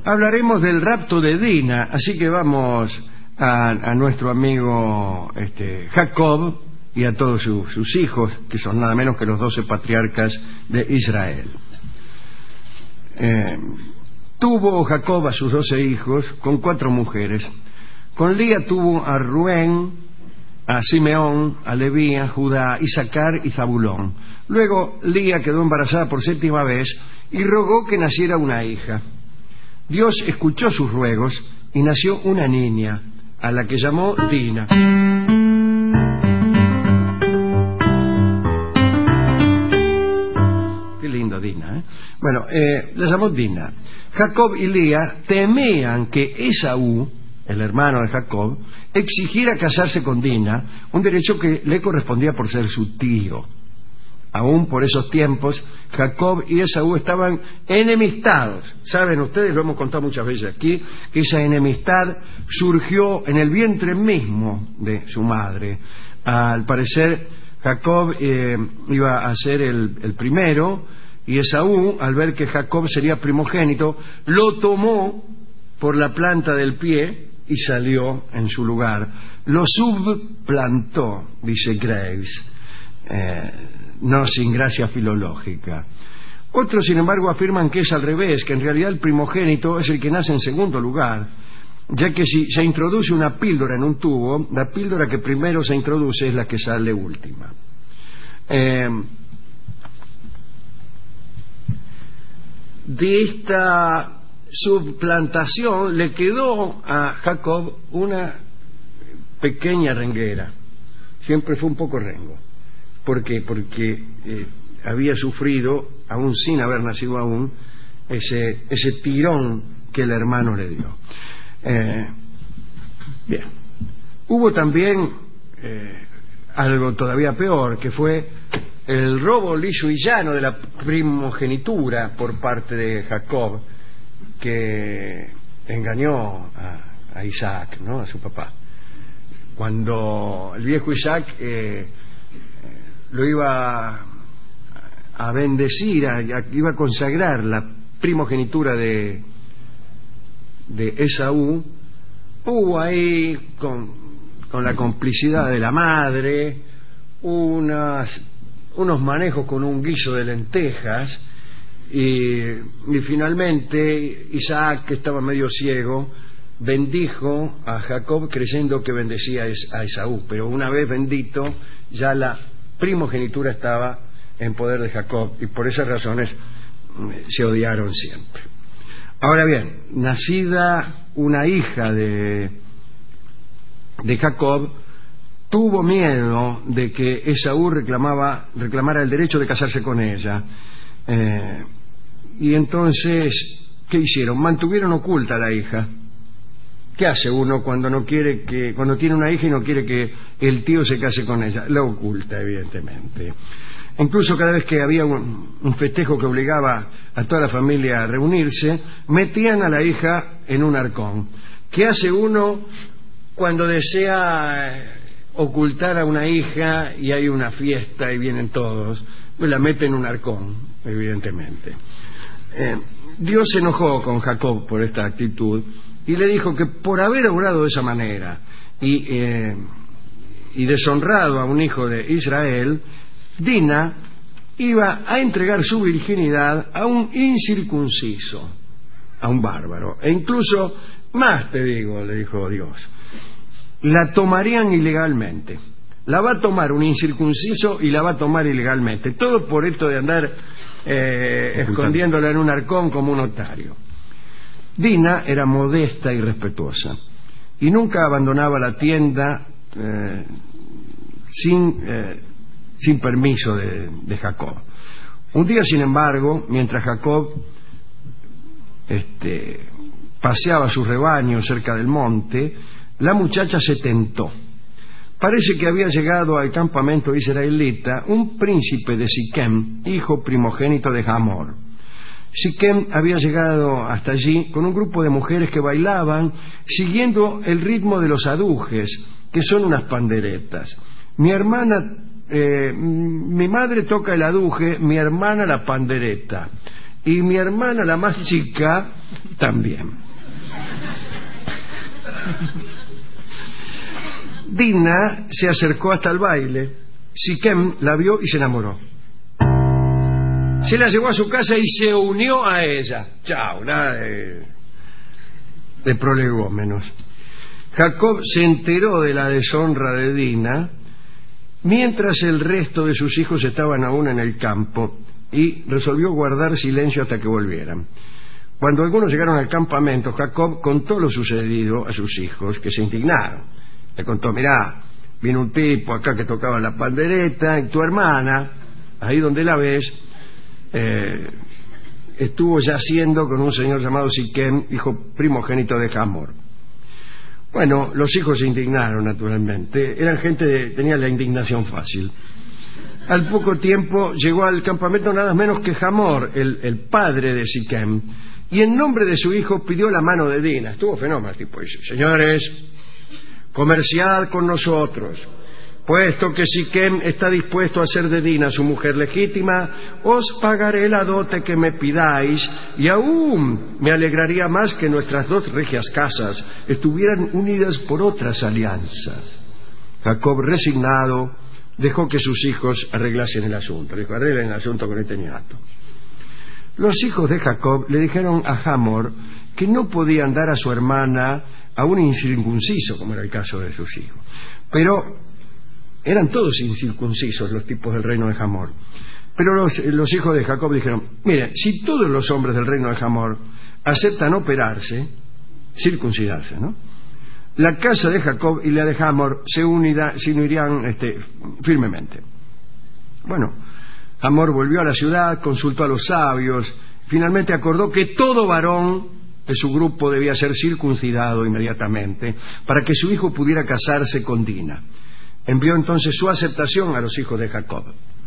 hablaremos del rapto de Dina, así que vamos a nuestro amigo Jacob y a todos sus hijos, que son nada menos que los 12 patriarcas de Israel. Tuvo Jacob a sus 12 hijos con 4 mujeres. Con Lía tuvo a Rubén, a Simeón, a Leví, a Judá, Isaacar y Zabulón. Luego Lía quedó embarazada por 7ª vez y rogó que naciera una hija. Dios escuchó sus ruegos y nació una niña, a la que llamó Dina. Qué lindo Dina, ¿eh? Bueno, la llamó Dina. Jacob y Lía temían que Esaú, el hermano de Jacob, exigiera casarse con Dina, un derecho que le correspondía por ser su tío. Aún por esos tiempos, Jacob y Esaú estaban enemistados. Saben ustedes, lo hemos contado muchas veces aquí, que esa enemistad surgió en el vientre mismo de su madre. Al parecer, Jacob iba a ser el primero, y Esaú, al ver que Jacob sería primogénito, lo tomó por la planta del pie y salió en su lugar. Lo subplantó, dice Graves, no sin gracia filológica. Otros, sin embargo, afirman que es al revés, que en realidad el primogénito es el que nace en segundo lugar, ya que si se introduce una píldora en un tubo, la píldora que primero se introduce es la que sale última. De esta subplantación le quedó a Jacob una pequeña renguera. Siempre fue un poco rengo. ¿Por qué? Porque había sufrido, aún sin haber nacido aún, ese tirón que el hermano le dio. Bien. Hubo también algo todavía peor, que fue el robo liso y llano de la primogenitura por parte de Jacob, que engañó a Isaac, ¿no? A su papá. Cuando el viejo Isaac lo iba a bendecir, iba a consagrar la primogenitura de Esaú, hubo ahí, con la complicidad de la madre, unos manejos con un guiso de lentejas, y finalmente Isaac, que estaba medio ciego, bendijo a Jacob creyendo que bendecía a Esaú, pero una vez bendito ya la primogenitura estaba en poder de Jacob, y por esas razones se odiaron siempre. Ahora bien, nacida una hija de Jacob, tuvo miedo de que Esaú reclamara el derecho de casarse con ella, y entonces, ¿qué hicieron? Mantuvieron oculta a la hija. ¿Qué hace uno cuando tiene una hija y no quiere que el tío se case con ella? La oculta, evidentemente. Incluso cada vez que había un festejo que obligaba a toda la familia a reunirse, metían a la hija en un arcón. ¿Qué hace uno cuando desea ocultar a una hija y hay una fiesta y vienen todos? Pues la mete en un arcón, evidentemente. Dios se enojó con Jacob por esta actitud y le dijo que por haber obrado de esa manera y deshonrado a un hijo de Israel, Dina iba a entregar su virginidad a un incircunciso, a un bárbaro. E incluso más, te digo, le dijo Dios, la tomarían ilegalmente. La va a tomar un incircunciso y la va a tomar ilegalmente. Todo por esto de andar escondiéndola en un arcón como un otario. Dina era modesta y respetuosa y nunca abandonaba la tienda sin permiso de Jacob. Un día, sin embargo, mientras Jacob paseaba sus rebaños cerca del monte, la muchacha se tentó. Parece que había llegado al campamento israelita un príncipe de Siquem, hijo primogénito de Hamor. Siquem había llegado hasta allí con un grupo de mujeres que bailaban siguiendo el ritmo de los adujes, que son unas panderetas. Mi madre toca el aduje, mi hermana la pandereta. y mi hermana, la más chica, también. Dina se acercó hasta el baile. Siquem la vio y se enamoró. Se la llevó a su casa y se unió a ella. Chao, nada de prolegómenos. Jacob se enteró de la deshonra de Dina, mientras el resto de sus hijos estaban aún en el campo, y resolvió guardar silencio hasta que volvieran. Cuando algunos llegaron al campamento, Jacob contó lo sucedido a sus hijos, que se indignaron. Le contó: mirá, vino un tipo acá que tocaba la pandereta, y tu hermana, ahí donde la ves, estuvo yaciendo con un señor llamado Siquem, hijo primogénito de Hamor. Bueno, los hijos se indignaron, naturalmente. Eran gente tenía la indignación fácil. Al poco tiempo llegó al campamento nada menos que Hamor, el padre de Siquem, y en nombre de su hijo pidió la mano de Dina. Estuvo fenómeno, tipo, dice: señores, comerciad con nosotros. Puesto que Siquem está dispuesto a hacer de Dina su mujer legítima, os pagaré la dote que me pidáis, y aún me alegraría más que nuestras dos regias casas estuvieran unidas por otras alianzas. Jacob, resignado, dejó que sus hijos arreglasen el asunto. Le dijo: arreglen el asunto con este niato. Los hijos de Jacob le dijeron a Hamor que no podían dar a su hermana a un incircunciso, como era el caso de sus hijos. Pero eran todos incircuncisos los tipos del reino de Hamor. Pero los hijos de Jacob dijeron: mire, si todos los hombres del reino de Hamor aceptan operarse, circuncidarse, ¿no?, la casa de Jacob y la de Hamor se unirían firmemente. Bueno, Hamor volvió a la ciudad, consultó a los sabios, finalmente acordó que todo varón de su grupo debía ser circuncidado inmediatamente para que su hijo pudiera casarse con Dina. Envió entonces su aceptación a los hijos de Jacob.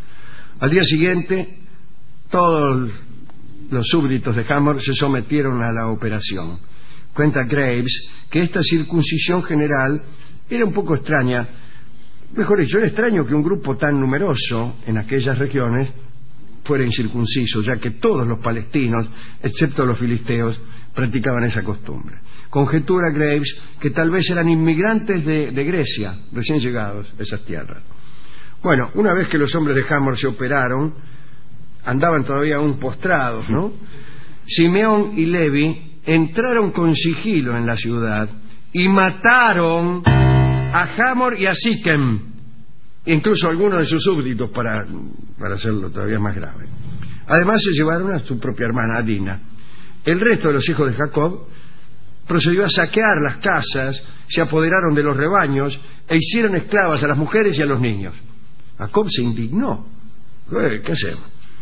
Al día siguiente, todos los súbditos de Hamor se sometieron a la operación. Cuenta Graves que esta circuncisión general era un poco extraña. Mejor dicho, era extraño que un grupo tan numeroso en aquellas regiones fuera incircunciso, ya que todos los palestinos, excepto los filisteos, practicaban esa costumbre. Conjetura Graves que tal vez eran inmigrantes de Grecia, recién llegados a esas tierras. Bueno, una vez que los hombres de Hamor se operaron, andaban todavía aún postrados, ¿no? Simeón y Levi entraron con sigilo en la ciudad y mataron a Hamor y a Siquem, incluso a algunos de sus súbditos, para hacerlo todavía más grave. Además se llevaron a su propia hermana, a Dina. El resto de los hijos de Jacob procedió a saquear las casas, se apoderaron de los rebaños e hicieron esclavas a las mujeres y a los niños. Jacob se indignó. ¿Qué hacemos?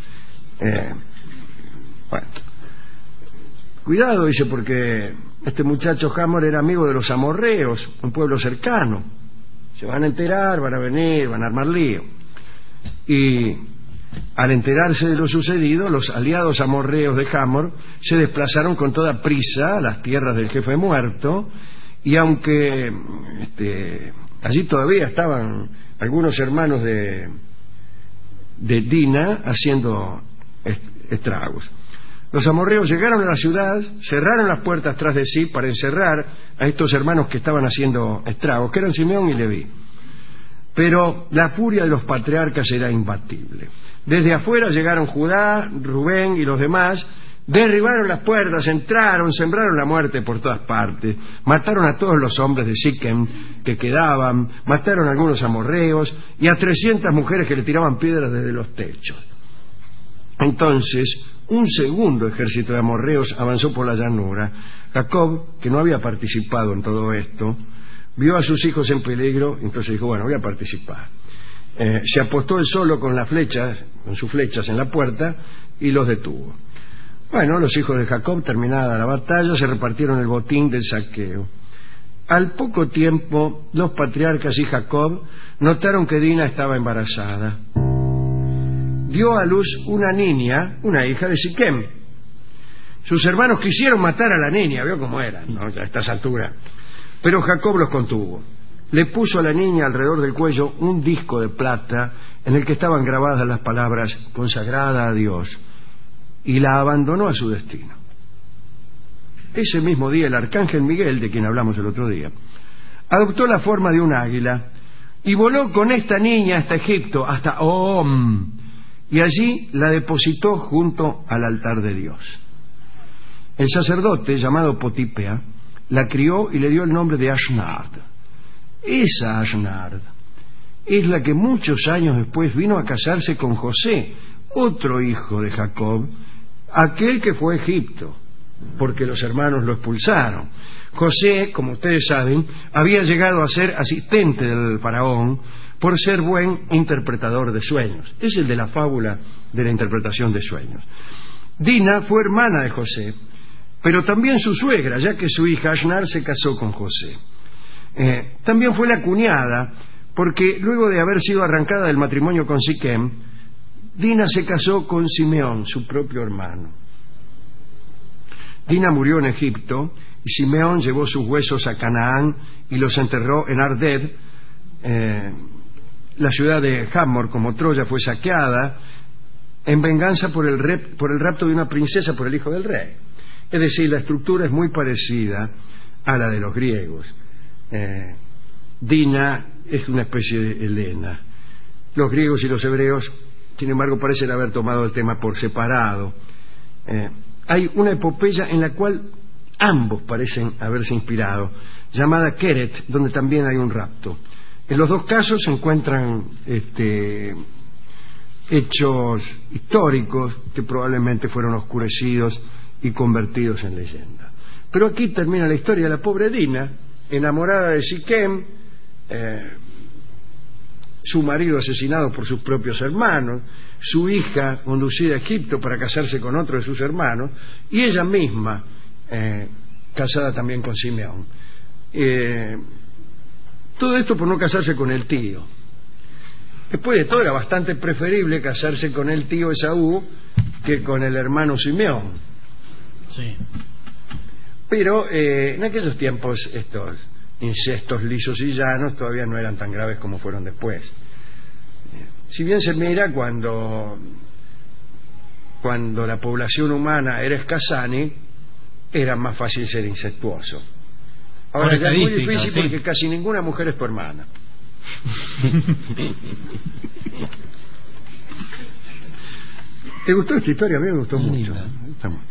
Bueno, cuidado, dice, porque este muchacho Hamor era amigo de los amorreos, un pueblo cercano. Se van a enterar, van a venir, van a armar lío. Y al enterarse de lo sucedido, los aliados amorreos de Hamor se desplazaron con toda prisa a las tierras del jefe muerto, y aunque allí todavía estaban algunos hermanos de Dina haciendo estragos. Los amorreos llegaron a la ciudad, cerraron las puertas tras de sí para encerrar a estos hermanos que estaban haciendo estragos, que eran Simeón y Leví. Pero la furia de los patriarcas era imbatible. Desde afuera llegaron Judá, Rubén y los demás, derribaron las puertas, entraron, sembraron la muerte por todas partes, mataron a todos los hombres de Siquem que quedaban, mataron a algunos amorreos y a 300 mujeres que le tiraban piedras desde los techos. Entonces, un segundo ejército de amorreos avanzó por la llanura. Jacob, que no había participado en todo esto, vio a sus hijos en peligro, entonces dijo: bueno, voy a participar. Se apostó él solo con sus flechas en la puerta y los detuvo. Bueno, los hijos de Jacob, terminada la batalla, se repartieron el botín del saqueo. Al poco tiempo, los patriarcas y Jacob notaron que Dina estaba embarazada. Dio a luz una niña, una hija de Siquem. Sus hermanos quisieron matar a la niña, vio cómo era, ¿no?, a estas alturas. Pero Jacob los contuvo. Le puso a la niña alrededor del cuello un disco de plata en el que estaban grabadas las palabras: consagrada a Dios. y la abandonó a su destino. Ese mismo día el arcángel Miguel, de quien hablamos el otro día, adoptó la forma de un águila y voló con esta niña hasta Egipto, hasta Oom, y allí la depositó junto al altar de Dios. El sacerdote, llamado Potipea, la crió y le dio el nombre de Ashnard. Esa Ashnard es la que muchos años después vino a casarse con José, otro hijo de Jacob, aquel que fue a Egipto, porque los hermanos lo expulsaron. José, como ustedes saben, había llegado a ser asistente del faraón por ser buen interpretador de sueños. Es el de la fábula de la interpretación de sueños. Dina fue hermana de José, pero también su suegra, ya que su hija Ashnar se casó con José. También fue la cuñada, porque luego de haber sido arrancada del matrimonio con Siquem, Dina se casó con Simeón, su propio hermano. Dina murió en Egipto y Simeón llevó sus huesos a Canaán y los enterró en Arded. La ciudad de Hamor, como Troya, fue saqueada en venganza por el rapto de una princesa por el hijo del rey. Es decir, la estructura es muy parecida a la de los griegos. Dina es una especie de Helena. Los griegos y los hebreos, sin embargo, parecen haber tomado el tema por separado. Hay una epopeya en la cual ambos parecen haberse inspirado, llamada Keret, donde también hay un rapto. En los dos casos se encuentran hechos históricos que probablemente fueron oscurecidos y convertidos en leyenda. Pero aquí termina la historia de la pobre Dina, enamorada de Siquem, su marido asesinado por sus propios hermanos, su hija conducida a Egipto para casarse con otro de sus hermanos, y ella misma casada también con Simeón. Todo esto por no casarse con el tío. Después de todo, era bastante preferible casarse con el tío Esaú que con el hermano Simeón. Sí. Pero en aquellos tiempos estos incestos lisos y llanos todavía no eran tan graves como fueron después. Si bien se mira cuando la población humana era escasani, era más fácil ser incestuoso. Ahora ya es muy difícil, sí, porque casi ninguna mujer es tu hermana. ¿Te gustó esta historia? A mí me gustó mucho. Está muy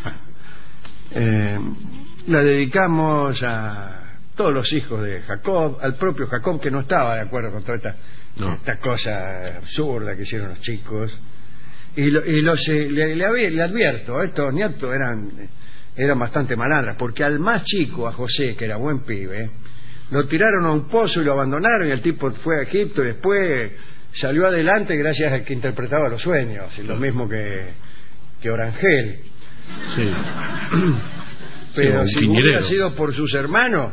bien. La dedicamos a todos los hijos de Jacob, al propio Jacob, que no estaba de acuerdo con toda esta cosa absurda que hicieron los chicos. Y le advierto, estos nietos eran bastante malandras, porque al más chico, a José, que era buen pibe, lo tiraron a un pozo y lo abandonaron, y el tipo fue a Egipto y después salió adelante gracias al que interpretaba los sueños, y lo mismo que Orangel. Sí. Pero sí, si hubiera sido por sus hermanos,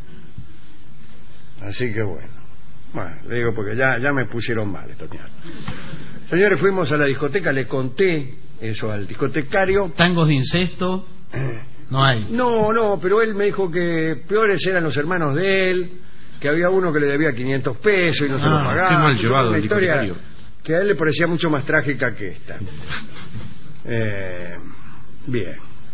así que bueno, le digo porque ya me pusieron mal estos niños. Señores, fuimos a la discoteca, le conté eso al discotecario. Tangos de incesto no hay. No, pero él me dijo que peores eran los hermanos de él, que había uno que le debía 500 pesos y no se lo pagaba. Qué mal llevado una el historia discotecario, que a él le parecía mucho más trágica que esta. Bien.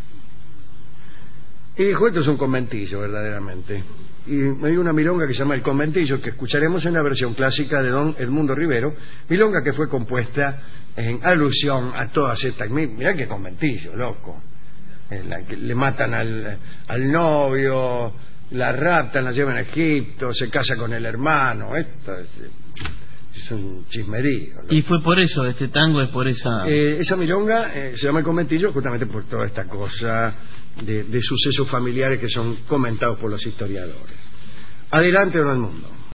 Y dijo, esto es un conventillo verdaderamente. Y me dio una milonga que se llama El Conventillo, que escucharemos en la versión clásica de don Edmundo Rivero, milonga que fue compuesta en alusión a todas estas. Mirá qué conventillo, loco. Que le matan al novio, la raptan, la llevan a Egipto, se casa con el hermano. Esto es un chismerío, ¿no? Y fue por eso, este tango es por esa... esa milonga se llama El Conventillo justamente por toda esta cosa de sucesos familiares que son comentados por los historiadores. Adelante, don Edmundo.